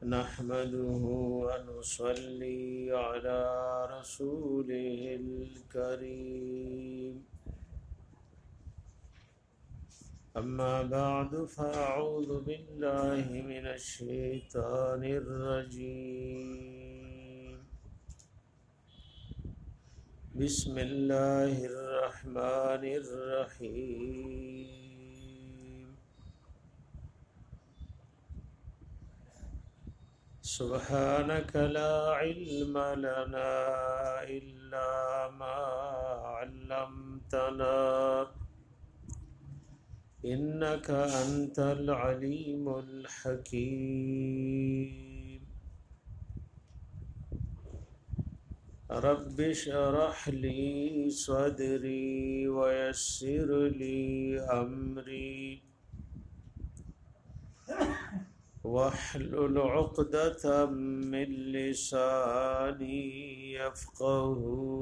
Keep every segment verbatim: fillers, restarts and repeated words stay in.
نحمده ونصلي على رسوله الكريم أما بعد فأعوذ بالله من الشيطان الرجيم بسم الله الرحمن الرحيم سبحانك لا علم لنا إلا ما علمتنا إنك أنت العليم الحكيم رب اشرح لي صدري ويسر لي أمري واحلل عقدة من لساني يفقه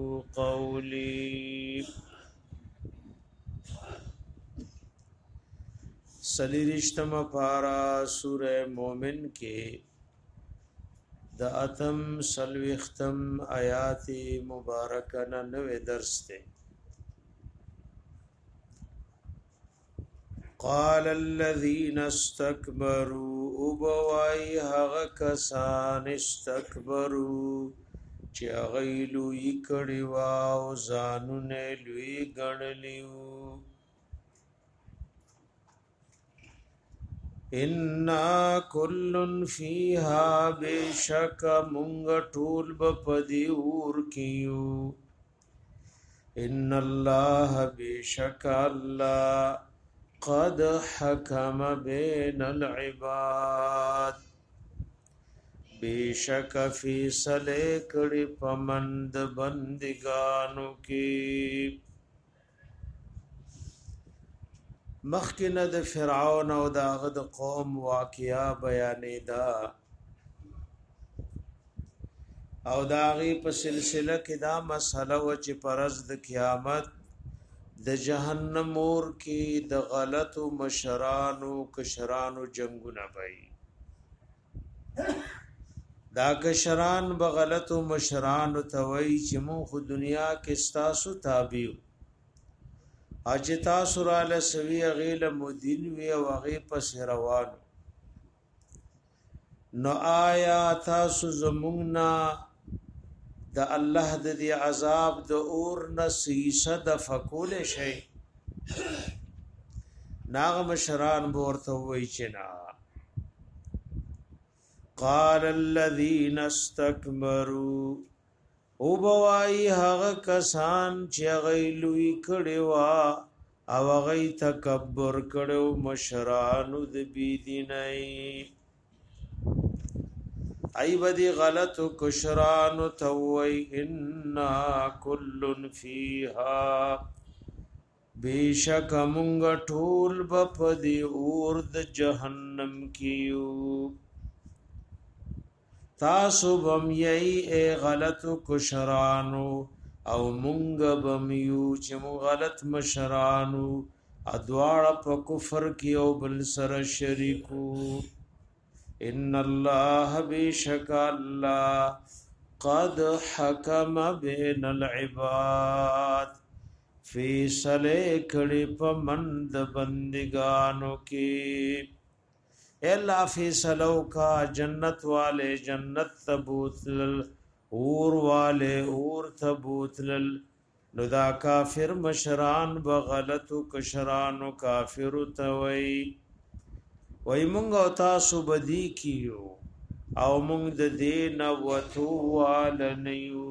قولي سلیرشتم پارا سورہ مومن کے دا اتم سلوختم آیات مبارکنا نوے درس تے قال الذين استكبروا ابوائی حق کسان استکبروا چی غیلو یکڑی واو زانو نیلوی گنلیو انا کلن فیها بیشک منگ طول بپدی اور کیو ان اللہ بیشک اللہ قد حکم بین العباد بیشک فیصلے کڑی پمند بندگانو کی مخکنه د فرعون او د هغه د قوم واقعیا بیانې دا او دا غي په سلسله کې دا مسله و چې پرز د قیامت د جهنم اور کې د غلطو مشرانو کشرانو جنگونه وي دا کشران به غلطو مشرانو ته وي چې مون خو دنیا کې ستاسو تابع اجتا سوراله سوی غیل مدین وی او غی پس روان نو آیا تاسو زمونږنا د الله د دی عذاب د اور نسیسه د فکول شي ناغم شران بورته وی چنا قال الذين استكبروا او بوای هغه کسان چې غیلوی کړي وا او غی تکبر کړو مشرانو د بی دینای ای بدی غلط کشرانو توي ان کل فیها بیشک مونږ ټول بپدی اور د جهنم کیو تاسو بم یی اے غلط کشرانو او مونږ بم یو چې مو غلط مشرانو ادواړه په کفر کې او بل سره شریکو ان الله بیشک الله قد حکم بین العباد فیصله کړي په مند بندگانو کې الا فیصلو کا جنت والے جنت تبوتل اور والے اور تبوتل نو دا کافر مشران بغلط کشران کافر توي وای مونږ او تاسو بدی کیو او مونږ د دین وتو والنیو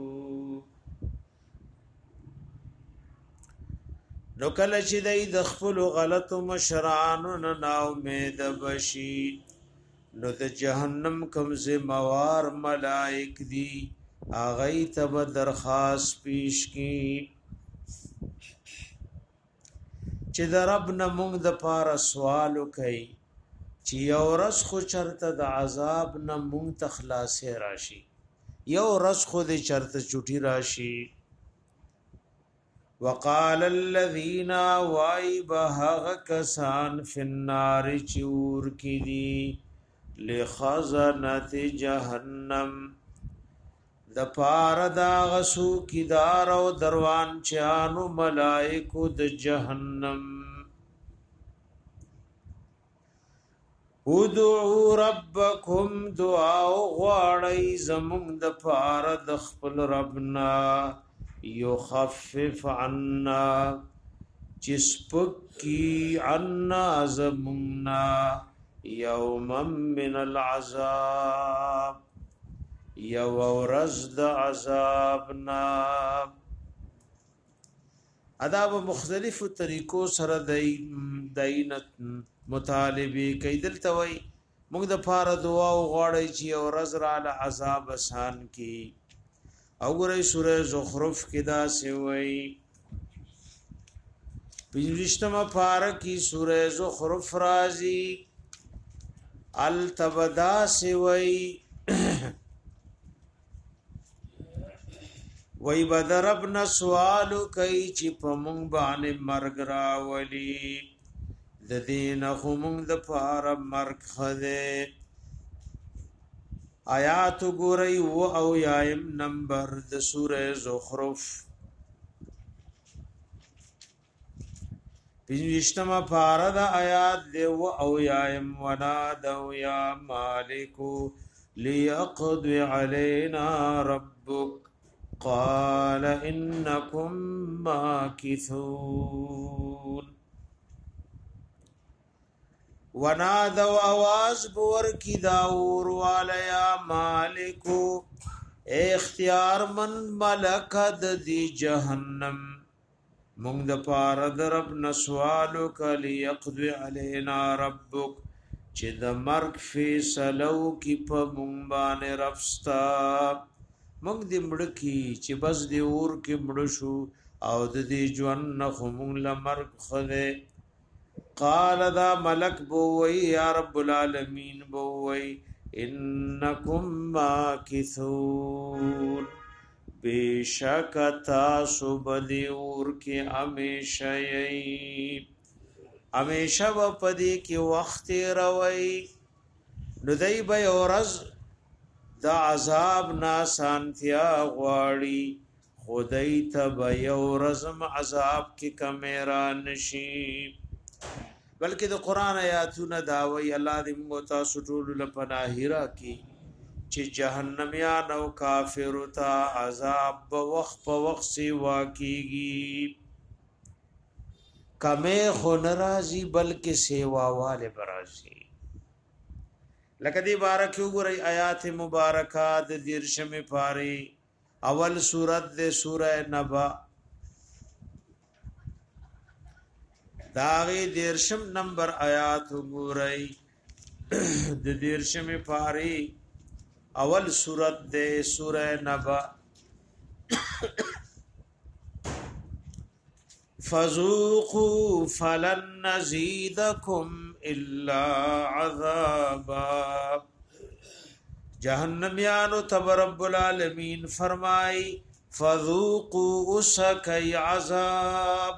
نو کله چې دای د خپل غلط مشرانو نه نا امید بشي نو د جهنم کوم ذمہوار ملائک دی اغه ته درخواست پیش کی چې د رب نه مونږ د پاره سوال وکي چې یو رس خو چرته د عذاب نه مونږ ته خلاصې راشي یو رس خو د چرته چټي راشي وقال الذين واي بهغ کسان فی النار چور کی دی لخزنة جهنم د پار دا غسو کی دار او دروان چانو ملائکو د جهنم ادعو ربکم دعا غواړی زمون د پار د خپل ربنا یخفف عنا چسپکی عنا زمنا یوما من العذاب یو ورځ د عذابنا. عذاب مختلف طریقو سره دینت مطالبه کیدل توي موږ د پاره دعا غواړی چې یو ورځ را له عذاب آسان کی. او ګورئ سوره زخرف کې دا سی وای پنځشتمه پاره کې سوره زخرف راځي التبدا سی وای وای بدربنا سوال کوي چې په مونږ باندې مرګ راولي د دین خو مونږ د پاره مرګ خده. آیات ګورئ و او یایم نمبر د سوره زخرف پنځشتمه پاره د آیات دی و او یایم ونادو یا مالکو لیقضي علينا ربک قال انکم ماکثون. ونادو आवाज بور کی داور والیا مالکو اختیار من ملک د دی جهنم مونږ د پاره د رب نسوالو کلی یقضي علینا ربک چې د مرګ فیصلو کی په مونږ باندې رفستا مونږ دې مړ کی چې بس دې اور کې مړ شو او د دې ژوند نه مونږ له مرګ خله. قال دا ملک بووی یا رب العالمین بووی انکم ماکثون بیشک تاسو بدی اور کی ہمیشہ یی ہمیشہ و پدی کی وقت روی ندی بی اورز دا عذاب ناسانتیا غواړي خدای ته بی اورزم عذاب کی کمیرا نشی بلکې د قران آیاتونه داوی الله دې موږ تاسو ټول له پناه راکړي چې جهنميان او کافر ته عذاب په وخت په وخت سی واقعيږي کمه خو ناراضي بلکې سیوا والے برازي. لکه دې بارک وګورئ آیات مبارکات د دیرشمه پاری اول سورت د سوره نبا داغی دیرشم نمبر آیات وګورئ د دیرشم پاری اول سورت د سوره نبا فذوقوا فلن نزيدكم الا عذابا. جهنميانو تب رب العالمین فرمائی فذوقوا اسکی عذاب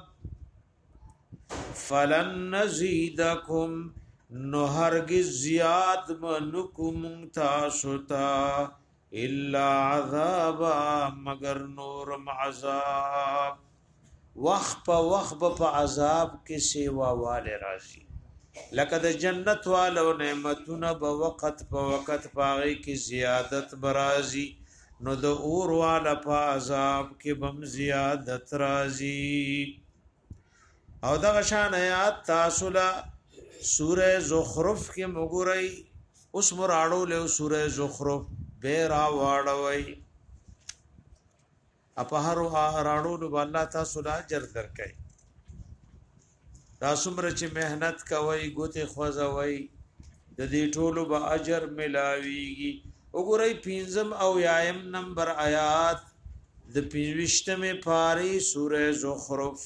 فلن نزيدكم نو هرگز زیاد منکم تاسوتا الا عذابا مگر نورم عذاب. وخت په وخت په عذاب کې سیوا والے راشي لکه د جنت والو نعمتونه په وخت په وخت پاغي کې زیادت برازي نو د اور والا په عذاب کې بم زیادت رازي. او دا شان آیات تاسو له سوره زخرف کې مګورئ اوس مراړو له سوره زخرف به را واړوي اپهرو راړو نو الله تاسو له اجر درکړي. تاسو مر چې مهنت کوي ګوته خوځوي د دې ټولو به اجر ملاويږي. وګورئ پنځم او یایم نمبر آیات د پنځشتمه پاری سوره زخرف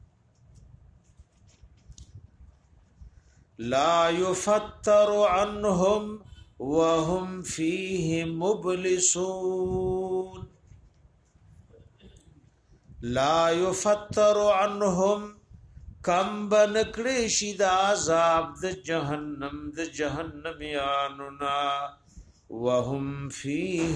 لا يفتر عنهم وهم فيه مبلسون. لا يفتر عنهم کم بنکړې شي د عذاب د جهنم د جهنمياننا وهم فيه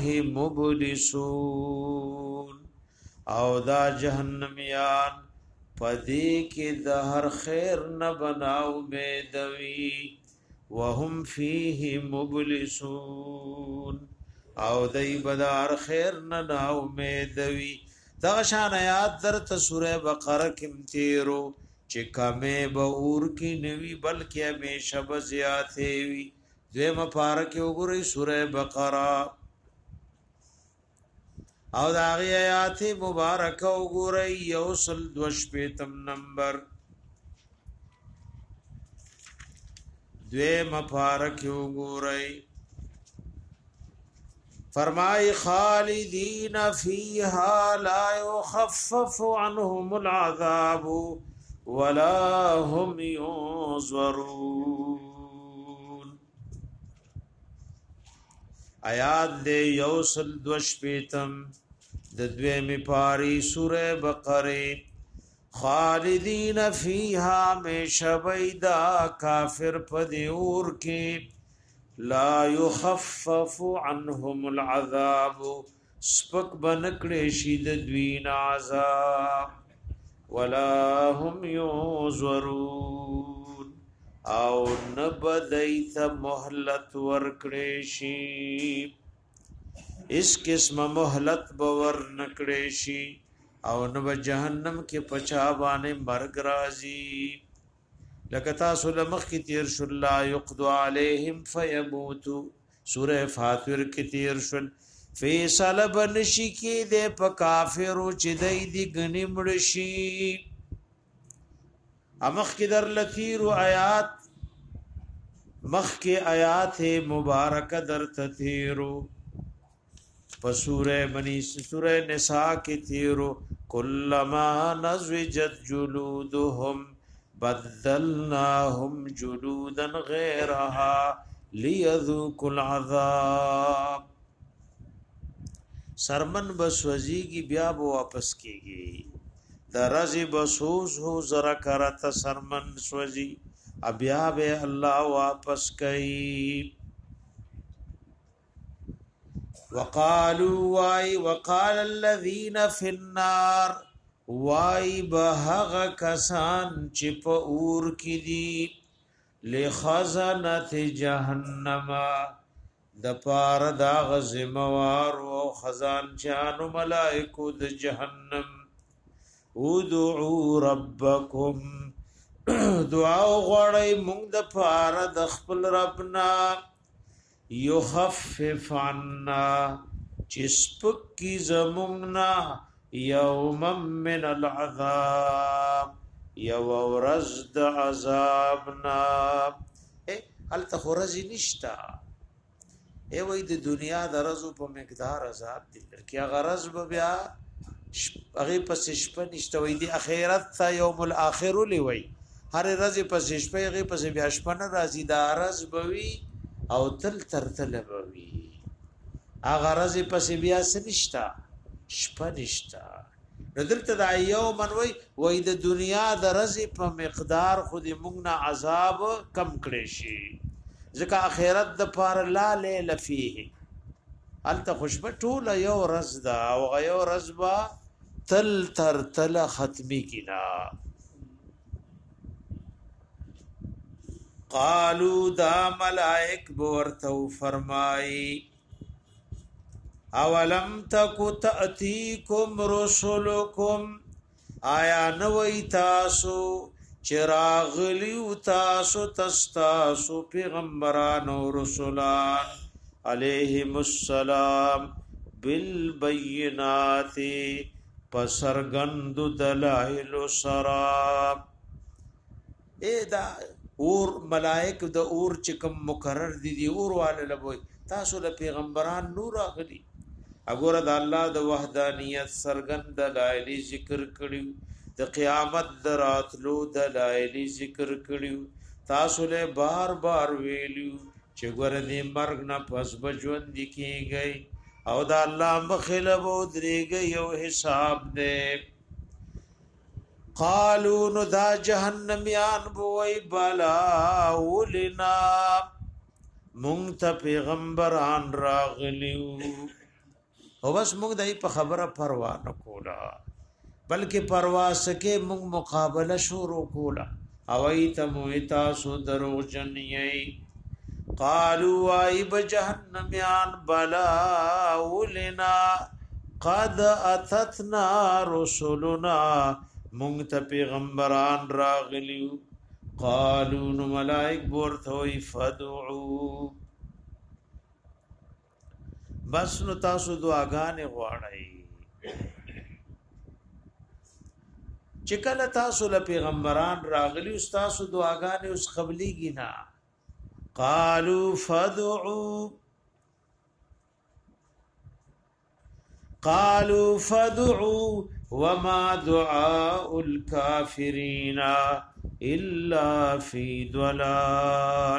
مبلسون او دا جهنميان پدې کې د هر خیر نه بناو بدوي وهم فيه مبلسون او دای بدار خیر نه ناو بدوي دا شان آیات در سوره بقره کې تیرو چې کمه به اور کې نوي بلکې همیشه به زیاتې وي دیم پارکه وګورئ سوره بقره او دا غي آیات مبارکه وګورئ یوصل دوش پیتم نمبر دیم پارکه وګورئ فرمای خالدین فیها لا يخفف عنهم العذاب ولا هم ينظرون آیات دے یوصل دوش پیتم د دویمی پاری سوره بقره خالدین فیها میشبیدا کافر پدیور کی لا یخفف عنهم العذاب سپک بنکڑی شید دوین عذاب ولا هم ينظرون او نبدیت مهلت ورکڑی شی اس قسم مهلت باور نکڑی شی او نب جہنم کے پچابانے مرگ رازی لکتا سلمخ کی تیر شل لا یقضو علیہم فیموتو سورہ فاتر کی تیر شل فیصل بنشی کی دے پا کافرو چی دی دی گنی مڑشی امخ کی در لتیرو آیات مخ کی آیات مبارک در تتیرو پا سورہ بنی سورہ نساء کی تیرو کلما نزوجت جلودهم بدلناهم جلودا غیرها لیذوقوا العذاب سرمن بسوزی کی بیا بو واپس کیږي درازی بسوز هو زرا کرت سرمن سوزی بیا به الله واپس کوي وقالوا واي وقال الذين في النار واي بهغ کسان چې په اور کې دي لخزنه جهنم د پار دا غزموار او خزان چانو ملائکو د جهنم ودعوا ربکم دعا غړی مونږ د پار د خپل ربنا یخفف عنا چسپک کی زمونږنا یوم من العذاب یو ورځ د عذابنا هل تخرج نشتا ای وای د دنیا د رزو په مقدار عذاب دي لکه غرض به بیا هغه پس شپه نشته وای دی اخرت تا یوم الاخر لوي هر ورځ پس شپه هغه پس بیا شپه نه راځي دا رز بوي او تل تر تل بوي هغه ورځ پس بیا سنشتا شپه نشتا ندلته د یوم وای وای د دنیا د رز په مقدار خو دې موږ نه عذاب کم کړی شي ځکه اخرت د پار لا لیل فيه انت خوشبه ټول یو رز دا او یو رز با تل تر تل ختمی کنا قالوا دا ملائک بورتو فرمائی اولم تکو تأتیکم رسولکم آیا نوی تاسو چراغلیو تاسو تستاسو پیغمبران و رسولان علیہم السلام بالبینات پسرگند دلائل سراب اے دا اور ملائک دا اور چکم مقرر دی دی اور والے لبوئی تاسو ل پیغمبران نور اغلی اگور دا اللہ دا وحدانیت سرگند دلائل ذکر کریو د قیامت دراتلو دلایلی ذکر کړیو تاسو له بار بار ویلیو چې ګور دې مرګ نه پس بجوند کیږي او دا الله مخله وو درېږي یو حساب دې قالو نو دا جهنميان بوئی بلا ولنا مونږ ته پیغمبران راغلیو او بس مونږ دای په خبره پروا نه کولا بلکې پروا سکه مونږ مقابله شروع کولا او ایت مویتا سو درو جنئی قالوا ای بجهنميان بلا ولنا قد اتتنا رسلنا مونږ ته پیغمبران راغلیو قالوا نو ملائک ورته فدعوا بس نو تاسو دعاګانې غواړئ چې کله تاسو له پیغمبران راغلی تاسو دعاګانې اوس قبليږي نه قالوا فدعوا قالوا فدعوا وما دعاء الكافرين الا في ضلال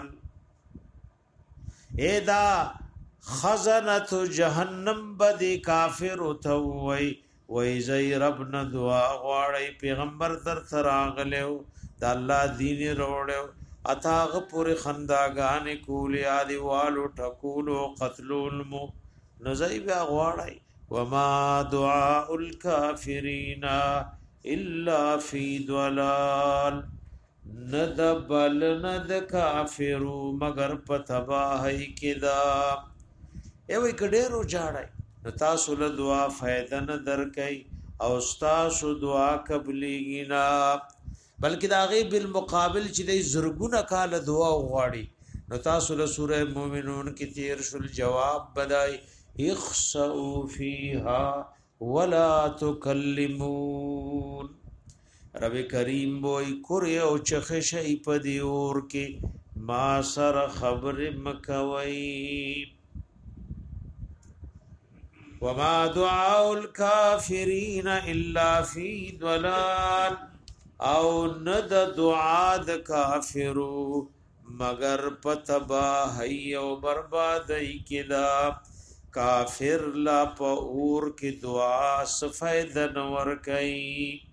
اذا خزنت جهنم بدی کافر توي وای زئی ربنا دعا غواړی پیغمبر در تراغلو د الله دین وروړو اتاغ پور خنداګان کول یادی والو ټکولو قتلول مو نزئی بیا غواړی وما دعاء الكافرین الا فی ضلال ندبل ند کافرو مگر پتباہی کدا ایوی کډیرو جاړای نو تاسو له دعا فائدہ نه درکای او تاسو دعا قبليږي نه بلکې دا غي بالمقابل چې د زرګونه کال دعا غواړي نو تاسو له سوره مومنون کې تیر شل جواب بدای اخسئوا فيها ولا تكلمون رب کریم وای کور او چخه شي په دی اور کې ما سره خبر مکوي وما دعاء الكافرين الا في ضلال او ند دعاء د کافرو مگر پتباہی او بربادی کدا کافر لا پور کی دعا سفید نور کئی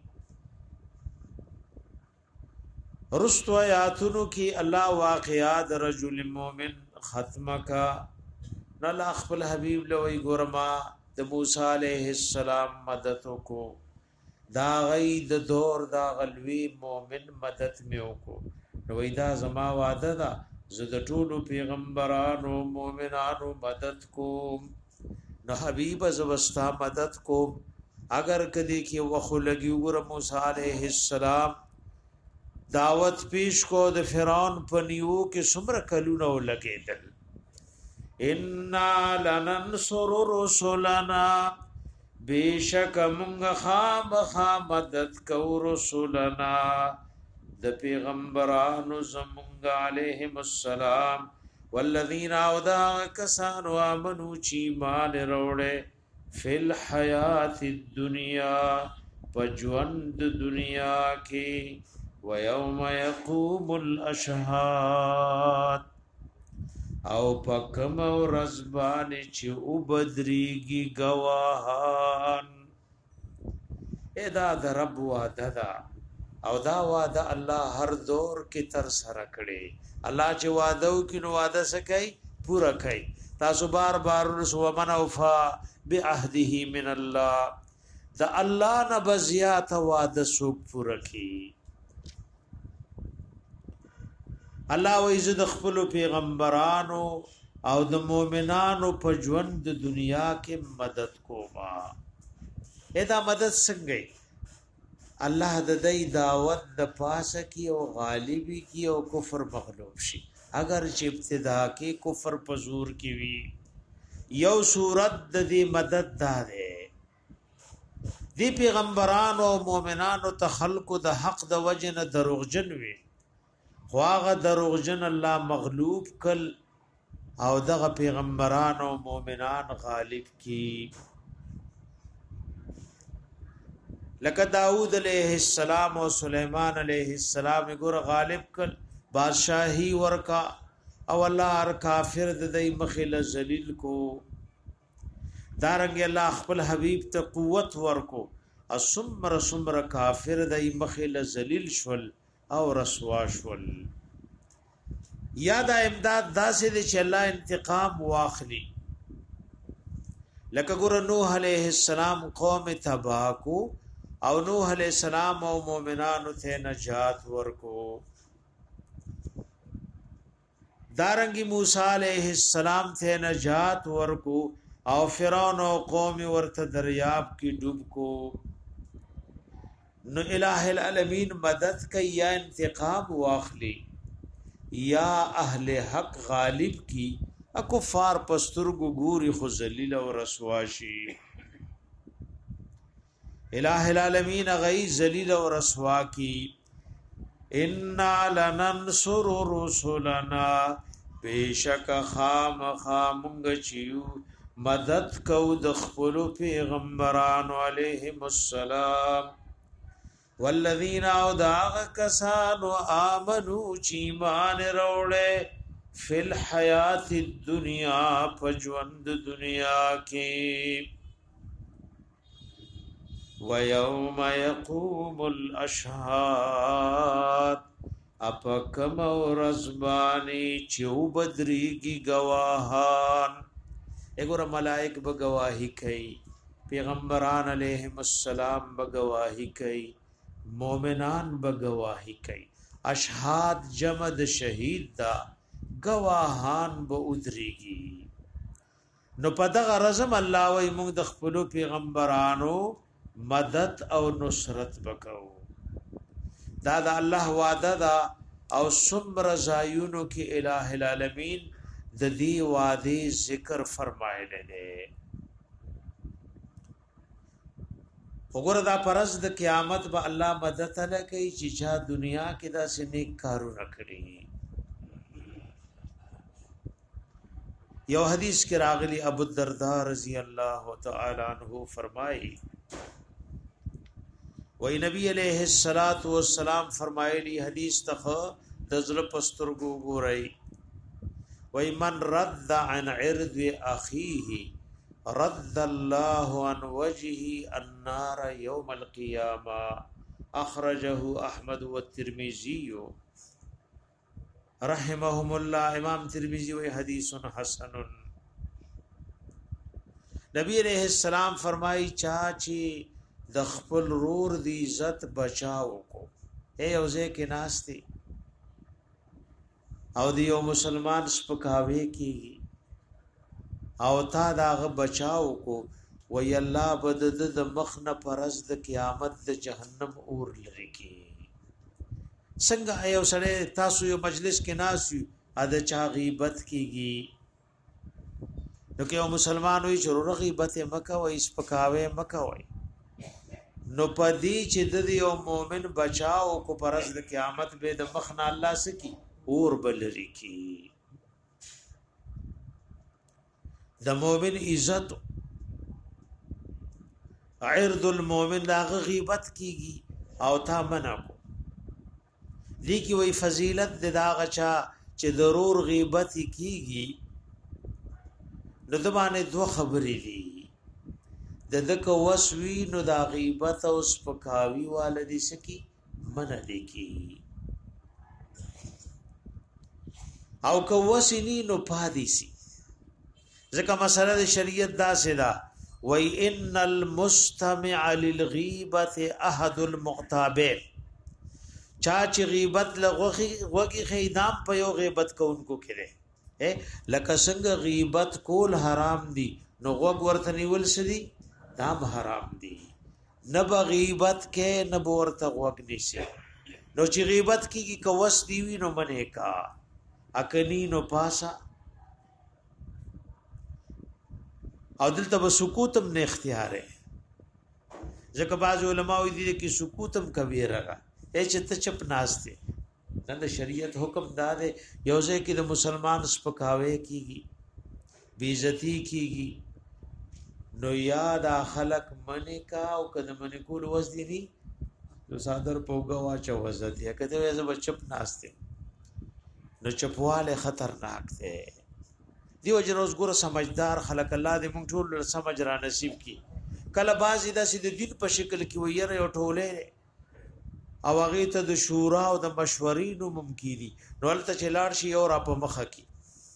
رستو آیاتونو کی اللہ واقعات رجل مومن ختم کا نلا خپل حبیب لوی ګورما د موسی علیہ السلام مدد کو دا غي د دور دا غلوی مومن مدد میو کو نو دا زما وعده دا زه د ټولو پیغمبرانو مومنانو مدد کو نو حبیب زوستا مدد کو اگر کدی کی وخو لګي ګور موسی علیہ السلام دعوت پیش کو د فرعون پنیو کې سمر کلونو لګیدل ان لننصر رسلنا بیشک منغ خام خامدد کو رسلنا د پیغمبرانو زمونږ علیهم السلام والذین اودا کسان امنو چی مان روړې فل حیات الدنیا پجوند دنیا کې ويوم يقوم الاشهاد او پکم او رزبان چې او بدریږي گواهان ادا د رب وعده دا او دا وعده الله هر دور کې تر سره کړي الله چې وعده وکړي نو وعده سکي پورا کوي تاسو بار بار رسو من اوفا بعهده من الله دا الله نه بزیات وعده سوک پورا کوي الله و عزت خپل پیغمبرانو او د مؤمنانو په ژوند د دنیا کې مدد کوما ادا مدد څنګه الله د دې دعوت د پاسه کی او غالبی کی او کفر مغلوب شي اگر چې ابتدا کې کفر پزور کی وی یو صورت د دې مدد ده دی پیغمبرانو او مؤمنانو ته خلق د حق د وجنه دروغجن وی خواغه دروغجن الله مغلوب کل او دغه پیغمبران او مؤمنان غالب کی لکه داوود علیہ السلام او سلیمان علیہ السلام ګور غالب کل بادشاہی ورکا او الله هر کافر د دې مخل ذلیل کو دارنګ الله خپل حبیب ته قوت ورکو اسمر سمر کافر دای مخل ذلیل شول او رسوا شول. یا دا امداد داسې دی چې الله انتقام واخلي. لکه ګور نوح علیہ السلام قوم تباہ کو او نوح علیہ السلام او مومنانو ته نجات ورکو. دارنګي موسی علیہ السلام ته نجات ورکو او فرعون او قوم ورته دریاب کې ډوب کو. نو الہ العالمین مدد کوي یا انتقام واخلي یا اهل حق غالب کی اکفار پسترګو ګوري خو ذلیل او رسوا شي. الہ العالمین غی ذلیل او رسوا کی. ان لننصر رسلنا بیشک خام خامنگ چیو مدد کو د خپل پیغمبرانو علیهم السلام. والذین او داغ کسانو آمنو چیمان روڑے فی الحیات الدنیا پجوند دنیا کی. وَيَوْمَ يَقُومُ الْأَشْهَادُ اپکم و رزبانی چیو بدریگی گواهان. اگو ملائک بگواہی کئی، پیغمبران علیہم السلام بگواہی کئی، مومنان بگواہی کئی. اشهاد جمد شہید دا گواهان با ادریگی. نو پدغ رزم اللہ وی مونگ دخپلو پیغمبرانو مدد او نصرت بکو. دا دا اللہ وعدہ دا او سمر زایونو کی الہ العالمین دا دی وعدی ذکر فرمائے لے. وګوره دا پرز د قیامت به الله مدد لکئی چې چا دنیا کې دا سنیک کارونه کړی. یو حدیث کې راغلی ابو الدرداء رضی الله تعالی عنہ فرمایي وای نبی علیہ الصلات والسلام فرمایلی حدیث تخ دزل پسترګو ګورای وای من رد عن عرض اخیه رد الله عن وجهه النار يوم القيامه. اخرجه احمد والترمذي رحمهم الله. امام ترمذی وی حدیث حسن. نبی علیہ السلام فرمائی چاچی د خپل رور دی عزت بچاو کو. اے اوزه کې ناشتي او دیو مسلمان سپکاوي کی او تا داغه بچاو کو وی الله بد د مخنه پرز د قیامت د جهنم اور لري کی. څنګه ایو سره تاسو یو مجلس کې ناسي ا د چا غیبت کیږي نو کې یو مسلمان وي چې غیبت مکه وای سپکاوي مکه وای نو پدی چې د یو مؤمن بچاو کو پرز د قیامت به د مخنه الله سکی اور بلری کی. د مؤمن عزت عرض المؤمن دا غیبت کیږي او تا منع کو. دی کی وی فضیلت د دا غچا چې ضرور غیبت کیږي نو د باندې دوه خبرې دي. د دک وسوی نو دا غیبت او سپکاوی والدی سکی منع دی کی او کو وسنی نو پادی سی. ځکه مسله د شریعت دا سدا وای ان المستمع للغیبه احد المغتابین. چا چې غیبت لغوخي وګي خیدام په یو غیبت کوونکو کړي لکه څنګه غیبت کول حرام دي نو وګ ورته نیول سدي دام حرام دي. نه بغیبت کې نه ورته وګ نشي. نو چې غیبت کیږي کوس دی وی نو منه کا اکنی نو پاسا او دلته به سکوتم نه اختیار ہے. ځکه بعض علماء دي کې سکوتم کبیره را چې ته چپ ناشته نن د شریعت حکم داده یوځه کې د مسلمان سپکاوي کیږي بی عزتی کیږي نو یاد خلق منی کا او کله منی کول وزدي ني نو صادر پوغا واچو وزت یا کته وځه چپ ناشته نو چپواله خطرناک ده. دیو جنوز ګور سمجھدار خلق الله دې مونږ ټول سمجھ را نصیب کی. کله بعضی داسې د دین په شکل کې ویره یو ټوله او هغه ته د شورا او د مشورې نو ممکن دي نو هلته چې لاړ شي او را په مخه کې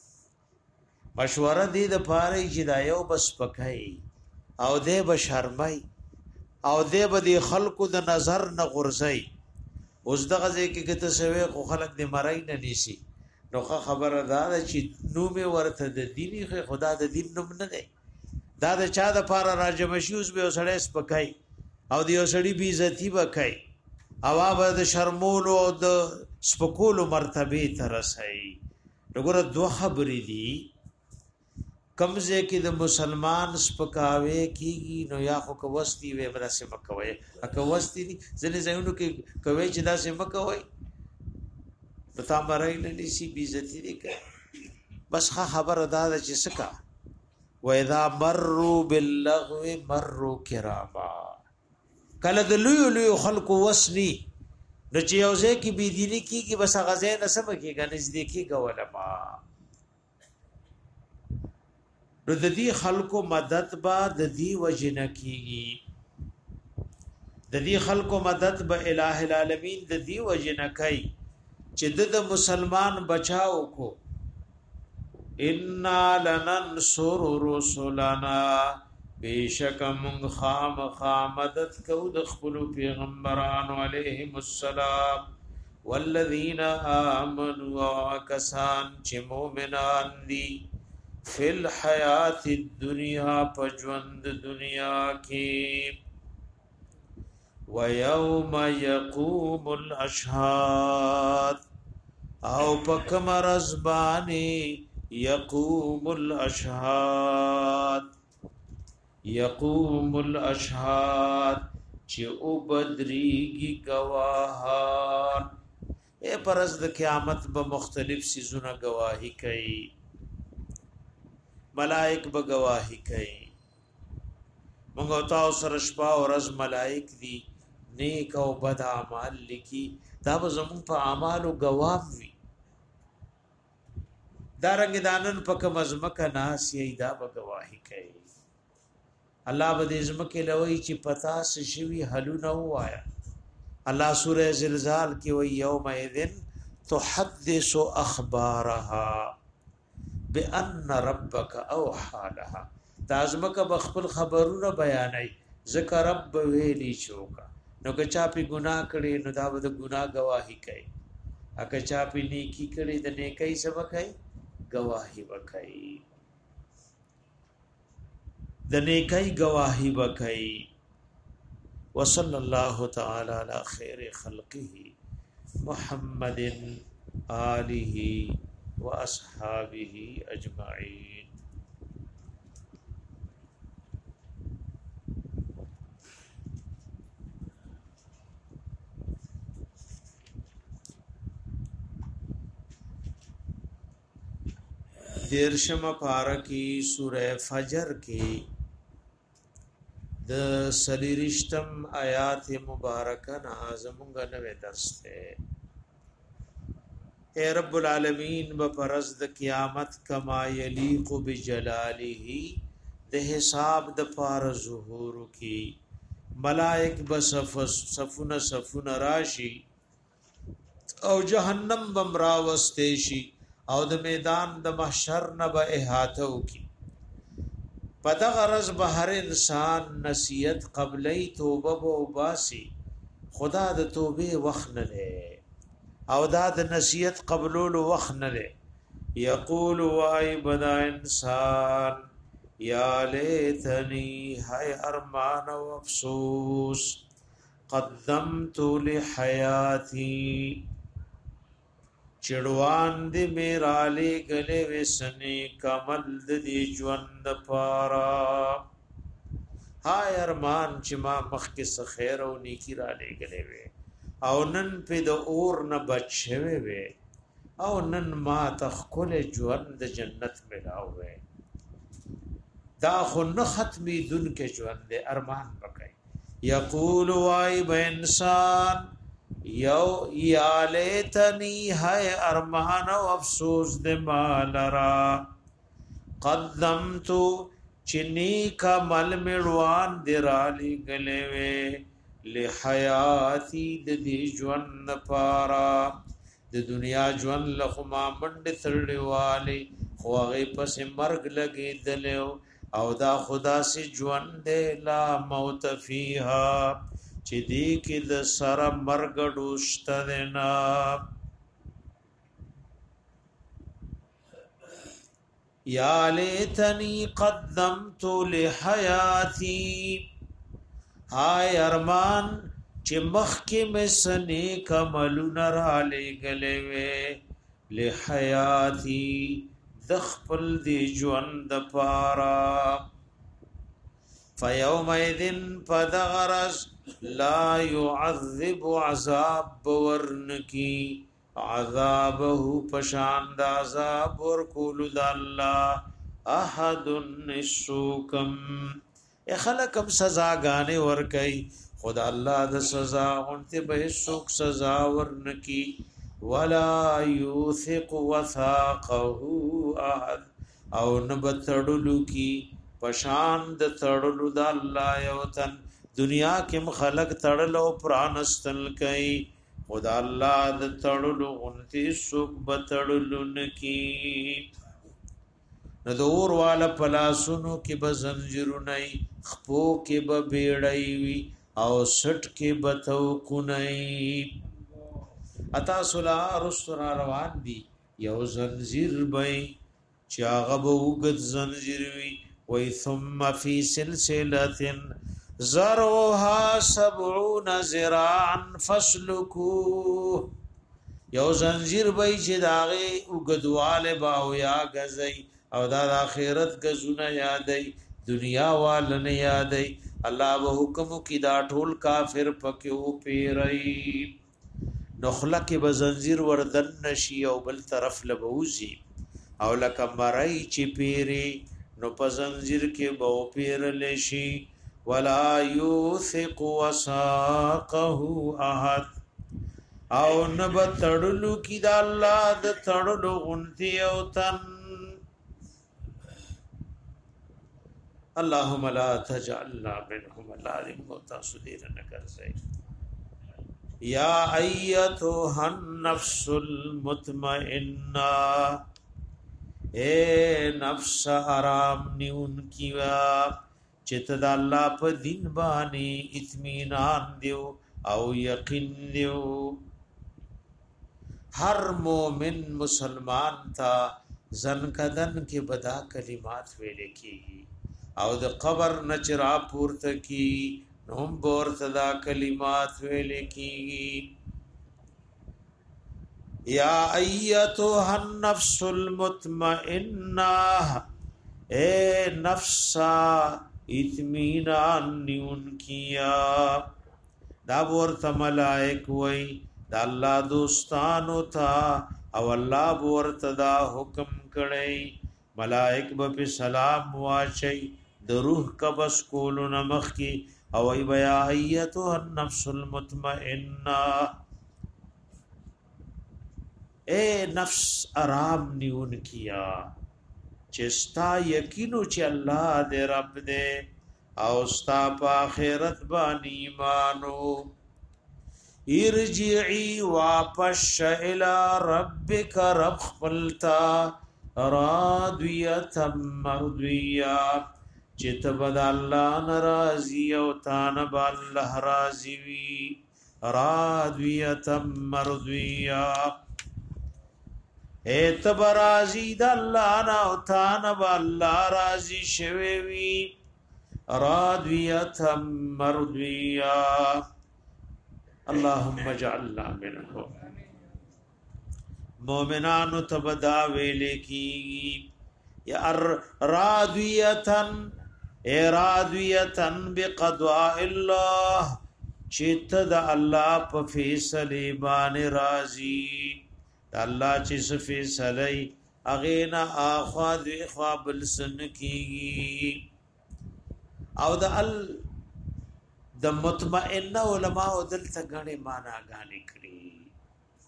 مشوره دی د پاره چې دا یو بس پکای او دې به شرمای او دې به د خلکو د نظر نه غورځي اوس دغه ځکه کې ته سوي خو خلک دې مړای نه نیسی نو خبره دا چې نو می ورته د دیني خدا د دین نوم نه دی دا د چا د پاره راجم شوز به سړی سپکای او د یو سړی بی عزتی وکای او هغه د شرمول او د سپکولو مرتبه ته رسي وګوره دوه خبرې دي کمزه کې د مسلمان سپکاوي کیږي نو یا خو کوستی وي برسه مکوي اکوستی دي ځنه ځایونو کې کوي چې دا سم مکوي پتا مړای نه نشي بی عزتی دي کوي بس خبر ادا ده چې سکا و اذا مروا باللغو مروا کراما کله د لوی لوی خلق وسني د چې یو ځای کې بی دیني کیږي بس غزه نه سم کېږي نزدیکی ګولما نو د دې خلکو مدد با د دې وجنه کیږي د دې خلکو مدد به الٰه العالمین د دې وجنه کوي چې د مسلمان بچاو کو ان لننصر رسلنا بیشک من خام خامدت کو د خپل پیغمبرانو علیهم السلام والذین آمنوا وکسان چې مؤمنان دي فی الحیات الدنیا پجوند دنیا کی ویوم یقوم الاشهاد او پکم رزبانی یقوم الاشهاد یقوم الاشهاد چې او بدریږي گواهان اے پرز د قیامت به مختلف سيزونه گواہی کوي ملائک به گواہی کوي مونږ تاسو سره شپه او ورځ ملائک دي نیک او بد اعمال لکی دا به زمون په اعمالو گواه وي دارنګ دانن پک مزمک ناس یی دا به گواہی کوي الله به دې زمکه لوي چې پتا سشوي حلونه وایا الله سوره زلزال کې وی یوم اذن تحدث اخبارها بان ربک اوحى لها تازمکه بخپل خبرونه بیانای ذکر رب ویلی چوکا نو که چا پی ګناه کړي نو دا به ګناه گواہی کوي اګه چا پی نیکی کړي د نیکي سبق کوي گواہی وکړي د نیکي گواہی وکړي وصلی الله تعالی علی خیر خلقه محمد آله واصحابه اجمعین دیرشم پارکی سورہ فجر کی د سلیرشتم آیات مبارکہ نازمونگا نوے درس تے اے رب العالمین بپرز د قیامت کما یلیق بجلالہ د حساب د پار ظہور کی ملائک بصف صفون صفون راشی او جہنم بمراوستیشی او د میدان د محشر نه به احاطه وکي پدا غرض به هر انسان نصیحت قبلی توبه او باسی خدا د توبه وخت نه لې او دا د نصیحت قبولولو وخت نه لې یقول وای بدا انسان یا لیتنی هاي ارمان او افسوس قدمت لحیاتی چړوان دې میرا لې غلې وسنې کمل دې ژوند پارا هاي ارمان چې ما مخکې څه خیر او نیکی را لې غلې وې او نن په د اور نه بچوي وې او نن ما تخکل ژوند جنت ملاوي دا خو نه ختمي دن کې ژوند ارمان وکي یقول وای به انسان یو یا لیتنی ہے ارمان و افسوس دے مالرا قدمتو چنی کا مل مړوان درالی گلوے لحیاتی د دې ژوند پارا د دنیا ژوند لخما منډ تړلواله خو هغه پس مرګ لګي دلو او دا خدا سي ژوند لا موت فیها چې دې کې د سره مرګ ډوشته نه یا لیتنی قدمت لحیاتی ہائے ارمان چې مخکې مې سنې کملونه را لېږلې وې لحیاتی د خپل دی ژوند پارا فیومئذ پدغرز لا يعذب عذاب ورنکی عذابه پشاند عذاب ورکول د الله احد السوکم خلقم سزا غانه ور کوي خدا الله د سزا اونته به سوک سزا ورنکی ولا یوثق وثاقه احد او نبتړلو کی پشان د تړلو د الله یو تن دنیا کې خلق تړلو پرانستل کوي خدا الله د تړلو اونته سوک بتړلو نکی ندور والا پلاسونو کې به زنجیرونه خپو کې به بیړای وي او سټ کې به توقنای اتا سلا رسول روان دي یو زنجیر به چې هغه به وګد زنجیر وي وای ثم فی سلسله زرعها سبعون ذراعا فاسلكوه یو زنجیر به چې داغه وګدواله با او یا غزي او دا د آخرت غزونه یادای دنیا والنه یادای الله به حکم کی دا ټول کافر پکيو پیرای نخله کې به زنجیر وردن نشي او بل طرف لبوزي او لکه مرای چې پیری نو په زنجیر کې به پیرل شي ولا یوثق وساقه احد او نبتړلو کی دا الله د تړلو غنتی او تن اللهم لا تجعلنا منهم العالم وتصدير نکرزه یا ایتها النفس المطمئنه اے نفس آرام نیون کیوا چت د الله په دین باندې اطمینان دیو او یقین دیو هر مومن مسلمان تا زن کدن کې بدا کلمات ویل کیږي او د قبر نچرا پورته کی نوم بورته دا کلمات ویل کیږي یا ایتها النفس المطمئنه اے نفسا اطمینان نیون کیا دا ورته ملائک وای دا الله دوستانو تا او الله ورته دا حکم کړی ملائک به سلام واچي د روح قبض کولو نمخ کی او ای بیا ایتها النفس المطمئنه اے نفس آرام نیون کیا چستا یقینو چې الله دې رب دې او ستا په آخرت باندې ایمانو ارجعی واپس الى ربک رب خپلتا راضیه مرضیه چت بد الله ناراضی او تان بل الله راضی وی راضیه مرضیه اعتبرازی د الله نه او تان بل الله راضی شوی وی راضیه مرضیه اللهم اجعلنا منهم مومنانو تبدا ویلے کی یا راضیتن ارادیتن بقضاء الله چت د الله په فیصله باندې راضی الله چې فیصله اغینا اخوا د اخوا بل سن کی او د ال د مطمئن علماء دلته غني معنا غانې کړی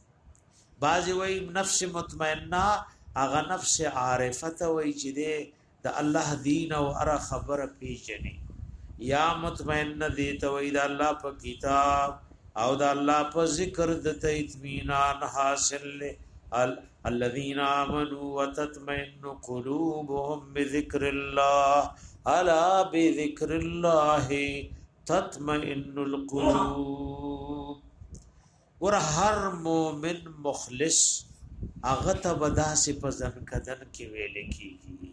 بعضی وای نفس مطمئنه هغه نفس عارفه وای چې ده د الله دین او ار خبر پیژني یا مطمئن دي ته وې د الله په کتاب او د الله په ذکر د اطمینان حاصل له الذين امنوا وتطمئن قلوبهم بذكر الله الا بذكر الله تطمئن القلوب. ور هر مومن مخلص هغه ته بداسه په ځن کدن کې ویل کیږي.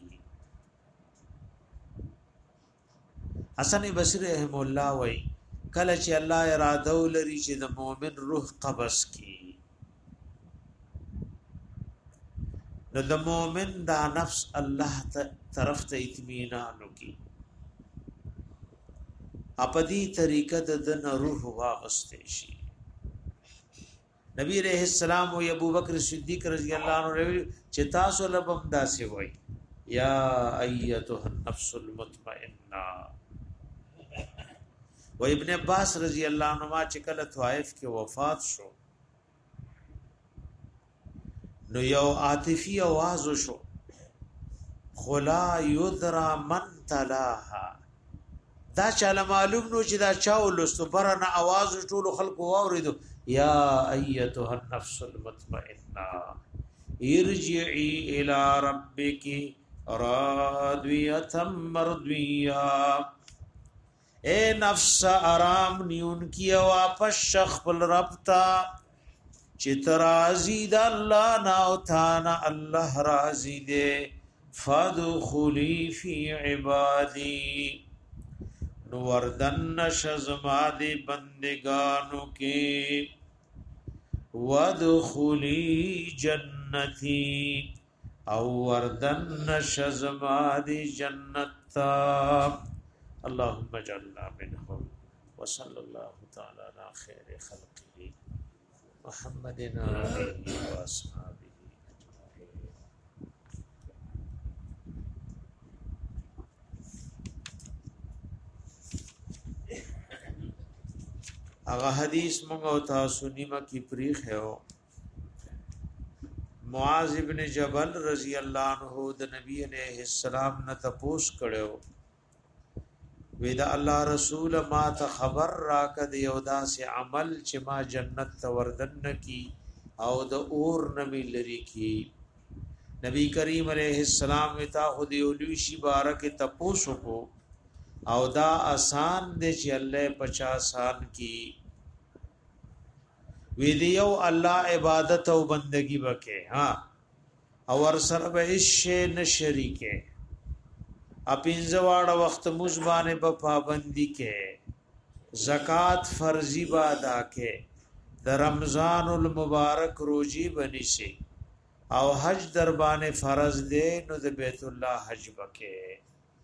حسن بصری رحم الله وای کله چې الله اراده ولري چې د مؤمن روح قبض کی نو د مؤمن دا نفس الله طرف ته اطمینان وکي اپدی طریقه د روح واغسته شي. نبی علیہ السلام او ابو بکر صدیق رضی الله عنه چې تاسو لبم داسې وای یا ایتها النفس المطمئنه. و ابن عباس رضی الله عنهما چې کله طائف کې وفات شو نو یو عاطفی आवाज شو خلا یذرا من تلاها دا چاله معلوم نو چې دا چا ولست برنه आवाज ټول خلق واوریدو یا ایتها النفس المطمئنه ارجعي الى ربك راضيه مرضيه. اے نفس آرام نیون کی واپس شخ پل ربتا چت راضی د الله نا او تانا الله راضی دے فادخلی فی عبادی نوردن شزما دی بندگانو کی وادخلی جنتی او وردن شزما دی جنتا. اللهم اجعلنا منهم وصلى الله تعالى على خير خلقه محمد وآله وأصحابه أجمعين. اغا حدیث منگو تاسو نیمه کی پریخ ہے معاذ ابن جبل رضی اللہ عنہ د نبی علیہ السلام نه تپوس کړو ودا الله رسول ما ته خبر راکد یو داسې عمل چې ما جنت ته وردن کی او د اور نمی لري کی. نبی کریم علیہ السلام وتا خدای اولوی شی بارک تپوسو کو او دا آسان دې چې الله پچا آسان کی وی دیو الله عبادت او بندگی وکي ها او ور سره به شی نه شریکه اپینځواړه وخت مزبانه په پابندی کې زکات فرضی با ادا کې د رمضان المبارک روزي بنشي او حج دربانه فرض دی نو د بیت الله حج وکې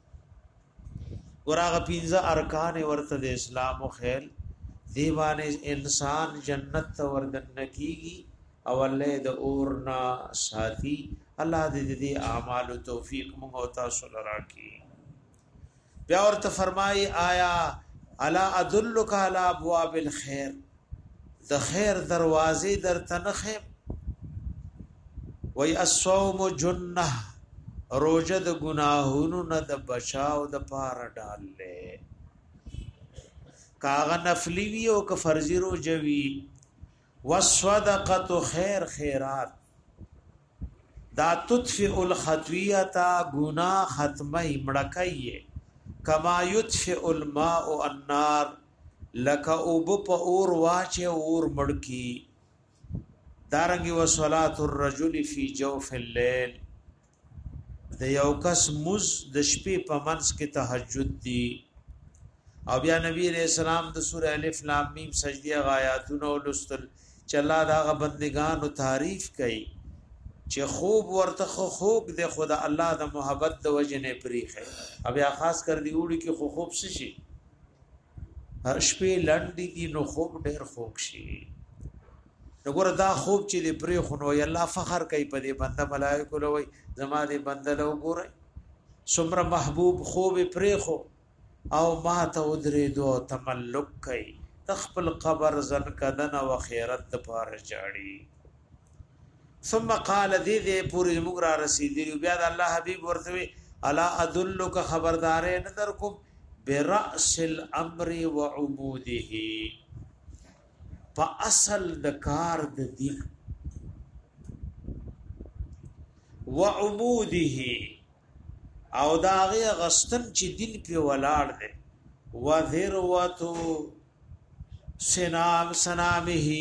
ورغه پینځه ارکان ورته د اسلام او خیر دیوانه انسان جنت ته وردن کیږي او الله د اورنا ساتي. الله دې دې اعمال او توفیق موږ او تاسو لراکي. بیا ورته فرمای آیا الا ادلک علی ابواب الخير د خیر دروازې در تنخه وای الصوم جنہ روزه د گناهونو نه د بچاو د پاره ډالله کاغه نفلی وی او ک فرضی روزه وی والصدقه خیر خیرات دا تطفئ الخطیئه گناہ ختمه مړکایه کما یطفئ الماء النار لک اوب په اور واچه اور مړکی. دارنګي وصلات الرجل فی جوف الليل د یو کس مز د شپې په منځ کې تهجد دی. او بیا نبی علیہ السلام د سورہ الف لام میم سجدی غایاتونو لستل چلا دا بندگانو تعریف کړي چې خوب ورته خوب د خدا الله د محبت د وجه نه پریخه. بیا خاص کر دی وړي کې خو خوب شي هر شپې لنډي دي نو خوب ډېر خوب شي. وګوره دا خوب چې د پری خونو ی الله فخر کوي په دې بنده ملائکه لوي زما دې بنده له وګوره څومره محبوب خوب پری خو او ما ته ودرې دو تملک کوي تخپل قبر زن کدن او خیرت د پاره جاړي. ثم قال دې دې پوری مغرا رسیدلی بیا د الله حبیب ورته الا ادلک خبردار نظر کو برأس الامر وعموده فاصل د کار د دین وعموده او داغه غستن چې دین په ولاړ دی وذروتو سنام سنامه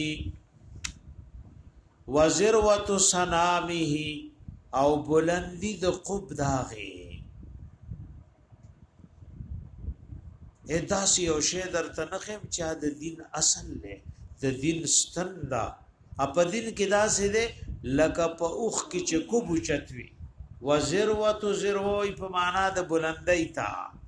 وذروتو سنامه او بلندی د قب داغه ادا سی او شه درته نخم چا د دین اصل له د دین ستندا اپ دین کې دا سه ده لکه په اوخ کې چې کوب چتوي وذروتو ذروي په معنا د بلندی تا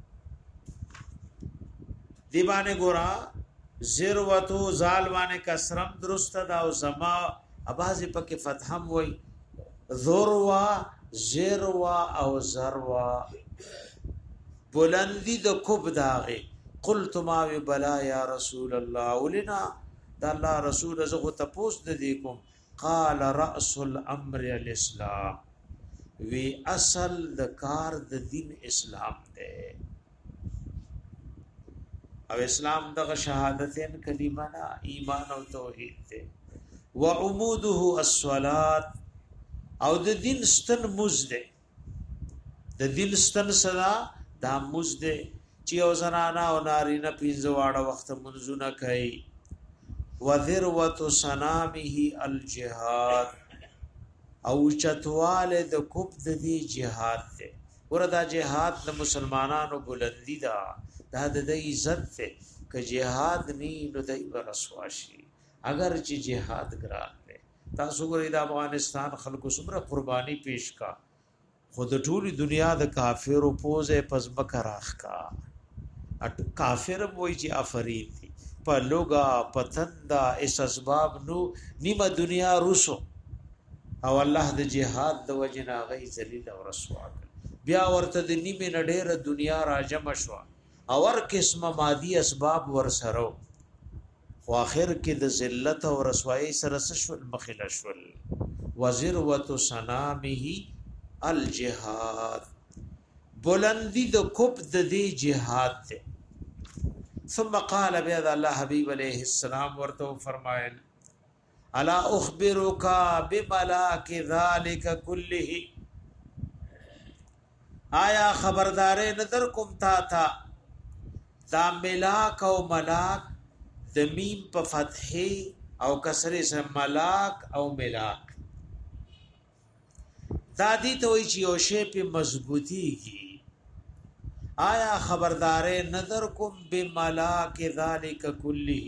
دی باندې ګورا ذروتو زال باندې کسرم درست دا او زما اباظه پکې فتحم وای ذروا ذروا او ذروا بلندی د کوب داغه قلت ما بلا یا رسول الله ولنا دا الله رسول زغه تپوس د دې کوم قال راس الامر الاسلام وی اصل د کار د دین اسلام دی او اسلام دغه شهادتین کلمه نه ایمان او توحید دی وعموده الصلاه او د دین ستن مزده د دین ستن صدا دا مزده چې او زنانا او نارینه پینځه واړه وخت منځونه کوي وذروه سنامه الجهاد او چتواله د کوب د دی جهاد ته وردا جهاد د مسلمانانو بلندی دا دا د عزت ته ک جهاد نی نو دای رسواشي اگر چې جهاد ګران دی تاسو ګورئ د افغانستان خلکو څومره قرباني پیش کا خود ټول دنیا د کافرو پوزه پزمک راخ کا اټ کافر وای چې افرین دي په لوګا پتندا اس اسباب نو نیمه دنیا روسو او الله د جهاد د وجنا غي ذلیل او رسوا بیا ورته د نیمه نډېر دنیا راجم شو او ور قسمه مادي اسباب ور سره خو اخر کې د ذلت او رسوایی سره شول مخل شول وذروه سنامه الجهاد بلندی د کوب د دی جهاد ته ثم قال بیا الله حبیب علیہ السلام ورته فرمایل الا اخبرك بملاك ذلك كله آیا خبردار نظر کوم تا تا دا ملاک او ملاک د میم په فتحه او کسره سره ملاک او ملاک دا دي ته وی چې او شی په مضبوطی کی آیا خبردار نظر کوم بملاک ذلك كله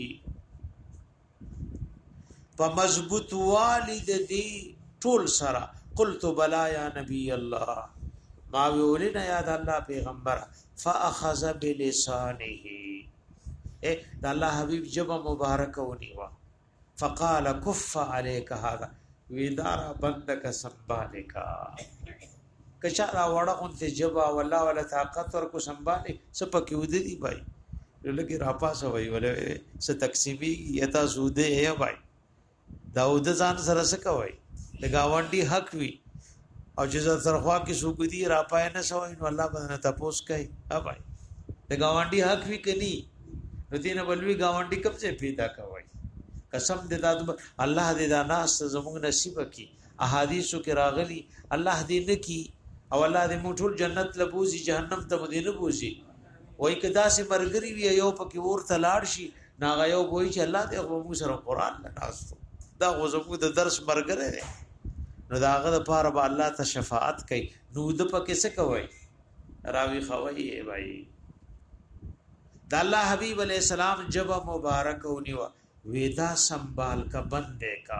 په مضبوط والد دی ټول سره قلت بلا یا نبی الله ما ویولنا یا د الله پیغمبر فاخذ بلسانه اے د الله حبیب جب مبارک ونیوا فقال كف عليك هذا ویدارا بندک سنبالکا کچارا وڑا انتے جبا والله ولا طاقت ورکو سنبالی سپکی ودی بھائی لگی راپاس وای ولې س تقسیمی یتا سوده یا بھائی داود ځان سره سکوي د گاونډي حق وی او چې سرخوا کې سوګدي را پای نه سوای نو الله باندې تاسو کوي ها بھائی د گاونډي حق وی کني نو دینه بلوي گاونډي کب سے پیدا کوي قسم دې داد الله دې دا ناس زموږ نصیب کی احادیثو کې راغلي الله دې نکی او الله دې موټول جنت لبوزي جهنم ته مدینه بوزي وای کدا سي مرګري وی یو پکې ورته لاړ شي ناغه یو وای چې الله دې موږ سره قران لناستو دا غوځو د درس مرګره نو داغه لپاره به الله ته شفاعت کوي نو د پکې څه کوي راوي خوي بھائی د الله حبيب عليه السلام جب مبارک ونیوا ویدا سنبال کا بندے کا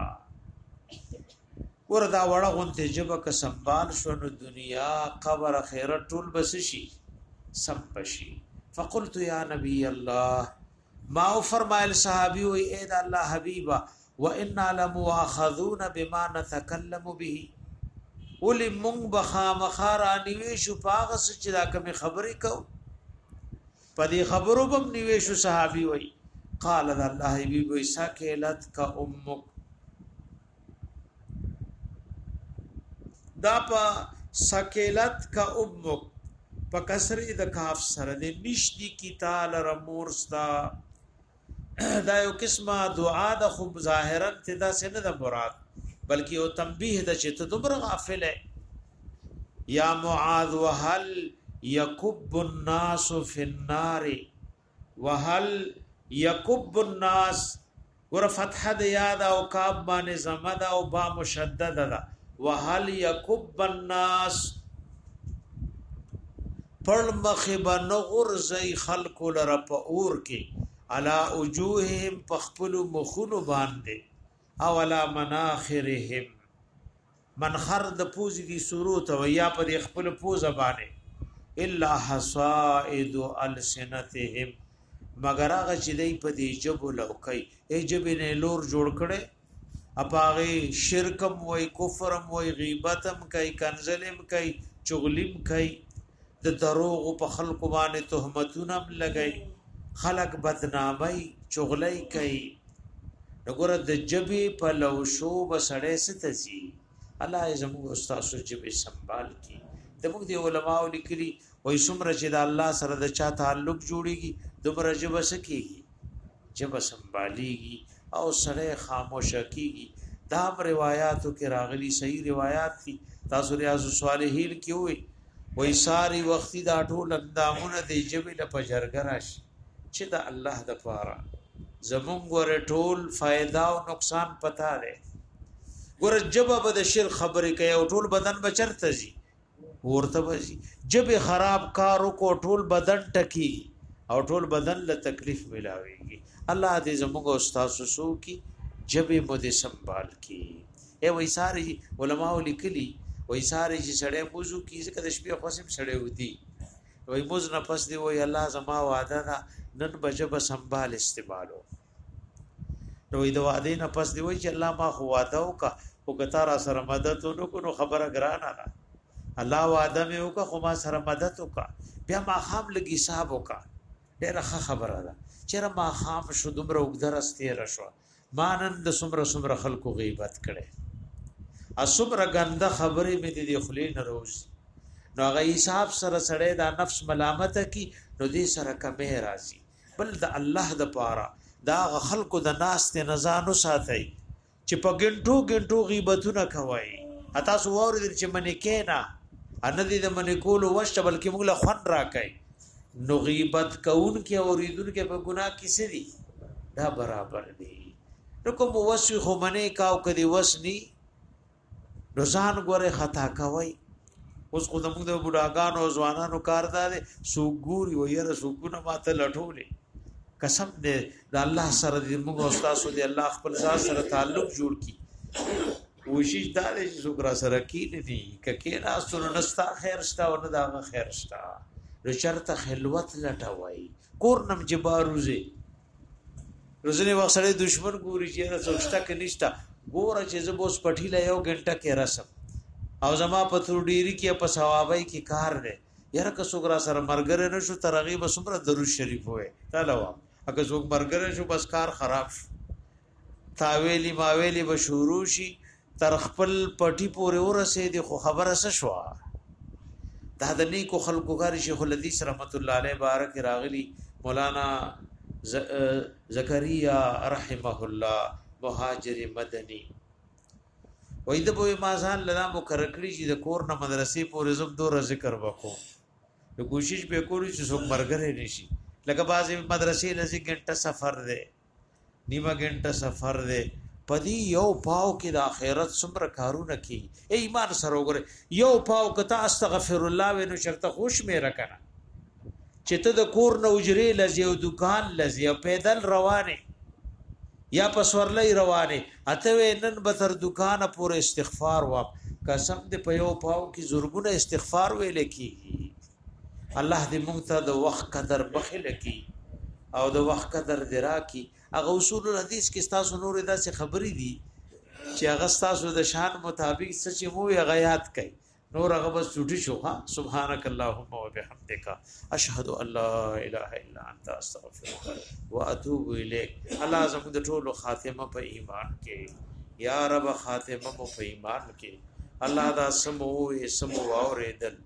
وردا وړه غونته جب کا سنبال شو نو دنیا قبر خیرت ټول بس شي سم بشي فقلت یا نبی الله ما فرمایل صحابي وي اے د الله حبيبا وَإِنَّا لَمُؤَاخَذُونَ بِمَا نَتَكَلَّمُ بِهِ ولي مونږ بخامخارا نیویشو پاغه چې دا کوم خبرې کو پدې خبرو بم نیویشو صحابي وای قال الله بي وي ساکلت کا امک دا پا ساکلت کا امک په کسر د کاف سره د نشدي کی تعالی رمورستا دا یو قسمه دعا د خو ظاهرا تدا سن د مراد بلکې او تنبیه د چې ته دومره غافل یا معاذ وهل يكب الناس في النار وهل يكب الناس ور فتح د یاد او کاب باندې زمد او با مشدد ده وهل يكب الناس پر مخبا نغرزي خلق لرا پور کې على وجوههم پخپل مخونو باندې او على مناخرهم منخر د پوزي دي سروت او یا په خپل پوزه باندې الا حصائد السنتهم مگر هغه چې دی په دې جبو لوکي ای جبې نه لور جوړ کړي اپاغه شرکم وای کفرم وای غیبتم کوي کنزلم کوي چغلم کوي د دروغ په خلق باندې تهمتونه لګي خلق بدنامي چغلي کوي وګوره د جبې په لو شو بسړې ستسي الله زموږ استاد جبې سنبال کی د موږ دی علماء لیکلي وای څومره چې د الله سره د چا تعلق جوړيږي دومره جب سکیږي جب سنباليږي او سره خاموش کیږي دا روایتو کې راغلي صحیح روایت دي تاسو ریاض الصالحین کې وي وای ساری وختي دا ټول اندامونه د جبل په جرګراش چې د الله د پاره زمونږ ور ټول فائدہ او نقصان پتا ده ګور جبه به د شر خبرې کوي او ټول بدن بچرته زی ورته وځي جب خراب کارو کو ټول بدن ټکی او ټول بدن له تکلیف ملاويږي الله دې زموږ استاد سو کی جب مو دې سنبال کی اے وای ساری علماء لیکلي وای ساری چې سړې موضوع کی څه کده شپې خوسم سړې ودی وای موز نه پس دی وای الله زما وعده دا نن بجب سنبال استعمالو نو دې وعده نه پس دی وای چې الله ما خو وعده وکا او کتار سره مدد نو کو خبره ګرانه نه الله وعده مې وکا خو ما سره مدد وکا بیا ما خام لګي حساب وکا ډېر ښه خبره ده چیرې ما خام شو دومره وګدرسته را شو ما نن د سمره سمره خلکو غیبت کړي اسمره غنده خبرې مې د خلین روز نو هغه حساب سره سړې دا نفس ملامت کی نو دې سره کمه راځي بل د الله د پاره دا خلکو د ناس ته نزانو ساتي چې په ګنټو ګنټو غیبتونه کوي اته سو ور دې چې منې کینا ان دې د منې کول وشته بلکې موږ له خون راکای نو غیبت کون کې اوریدون کې په ګناه کې سي دي دا برابر دي نو کوم وسو خو منې کاو کدي وسني روزان ګوره خطا کوي اوس خو موږ د بډاګانو او ځوانانو کار ده سوګوري ويره سوګونه ماته لټولې قسم دې د الله سره دې موږ استاد سو دې الله خپل ذات سره تعلق جوړ کی کوشش دا دې چې څوک را سره کینې دي ککې ناسونه نستا خیر شتا ونه دا خیر شتا نو شرط خلوت لټوي کور نم جباروزه روزنه وسره دشمن ګوري چې سوچتا کې نشتا ګوره چې زبوس پټی له یو غنټه کې رسم او زما پتھر ډيري کې په ثوابای کې کار دی یره که څوک را سره مرګره نشو ترغیب سمره درود شریف وې تعالی وا اګه څوک مرګره شو بس کار خراب شو تاویلی ماویلی به شروع شي تر خپل پټی پورې ورسې دي خو خبره څه شو دا د نیکو خلقو غاری شیخ الحدیث رحمت الله علیه بارک راغلی مولانا زکریا رحمه الله مهاجر مدنی وې د بوې مازان لدا مکرکړي چې د کور نه مدرسې پورې زم دو ذکر وکړو نو کوشش به کولی چې څوک مرګره نشي لکه بعضې مدرسې لسی ګنټه سفر دی نیمه ګنټه سفر دی پدی یو پاو کې د آخرت څومره کارونه کی ایمان سره وګره یو پاو کته استغفر الله ونو شرط خوش مې رکنه چې ته د کور نه اجرې لزی او دکان لزی او پیدل روانه یا پسورلې روانه اته نن به تر دکان پورې استغفار و قسم دې په یو پاو کې زورګونه استغفار ویل کی الله دې مونږ ته د وخت قدر بخل کی او د وخت قدر درا کی هغه اصول الحديث کې تاسو نور داسې خبرې دي چې هغه تاسو د شان مطابق سچ مو یې غیات کوي نور هغه بس چټي شو ها سبحانك اللهم وبحمدك اشهد ان لا اله الا انت استغفرك واتوب اليك الله زموږ د ټولو خاتمه په ایمان کې یا رب خاتمه په ایمان کې الله دا سمو سمو اوریدل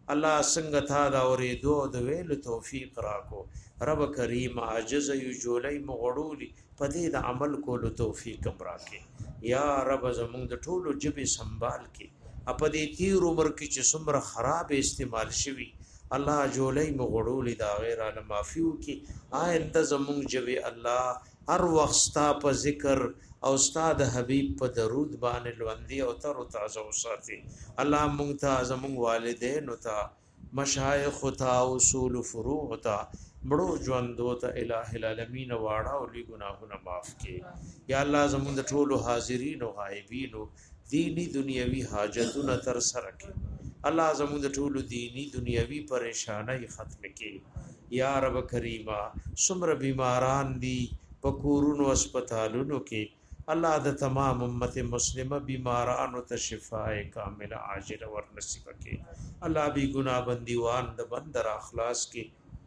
الله څنګه تا دا اورېدو د ویل توفیق راکو رب کریم عاجز یو جولای مغړولی پدې د عمل کولو توفیق راکې یا رب زمونږ د ټولو جبې سنبال کې اپدې تیر عمر کې چې څومره خراب استعمال شوی الله جولای مغړولی دا غیر عالم معفو کې آینده زمونږ جبې الله هر وخت ستا په ذکر او استاد حبیب په درود باندې لوندي او تر تازه وساتي الله مونږ ته زمونږ والدین او ته مشایخ او ته اصول فروع او ته مړو ژوندو ته الٰه العالمین واړه او لوی ګناهونه معاف کړي یا الله زمونږ د ټولو حاضرین او غایبین دینی دنیوي حاجتونه تر سره کړي الله زمونږ د ټولو دینی دنیوي پریشانای ختم کړي یا رب کریمه څومره بیماران دي په کورونو هسپتالونو کې الله د تمام امت مسلمه بیمارانو ته شفاء کامله عاجله ور نصیب کړي الله بی ګناه بندیوان د بندر اخلاص کې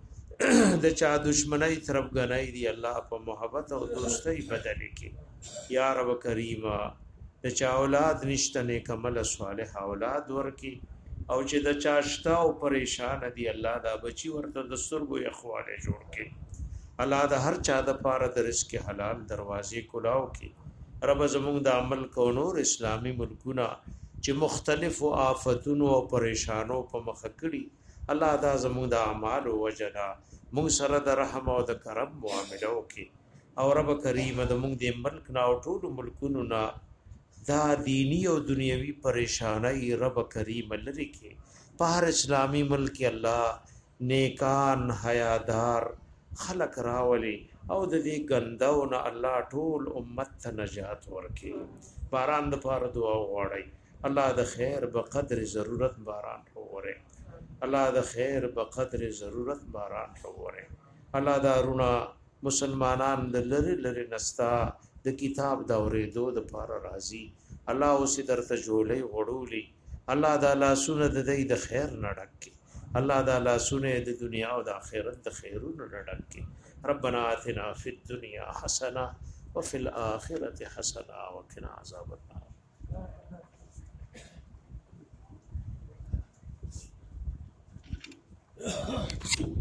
د چا دشمنی طرف غنای دی الله په محبت او دوستۍ بدل کړي یا رب کریمه د چا اولاد نشته نیک عمل صالح اولاد ورکی او چې د چا شتا او پریشان دی الله دا بچي ورته د سترګو اخواله جوړ کړي الله د هر چا د پاره د رزق حلال دروازې کلاو کړي رب زمونږ د عمل کو نور اسلامی ملکونه چې مختلف آفتونو او پریشانو په مخ کړي الله دا زمونږ د اعمال او وجنا مونږ سره د رحم او د کرم معاملو کې او رب کریم د مونږ د ملک نه او ټول ملکونو نه دا دینی او دنیوي پریشانای رب کریم لری کې په هر اسلامی ملک الله نیکان حیادار خلق راولي او د دې ګنداونه الله ټول امت ته نجات ورکړي باران د پاره دعا وغواړي الله د خیر په قدر ضرورت باران وره الله د خیر په قدر ضرورت باران وره الله دارونا مسلمانان د لری لری نستا د کتاب دا ورېدو د پاره راضي الله اوس درته جوړې وړولي الله د لاسونه د دې د خیر نډکي الله د لاسونه د دنیا او د آخرت د خیرونو نډکي ربنا آتنا فی الدنيا حسنه وفي الاخره حسنه وقنا عذاب النار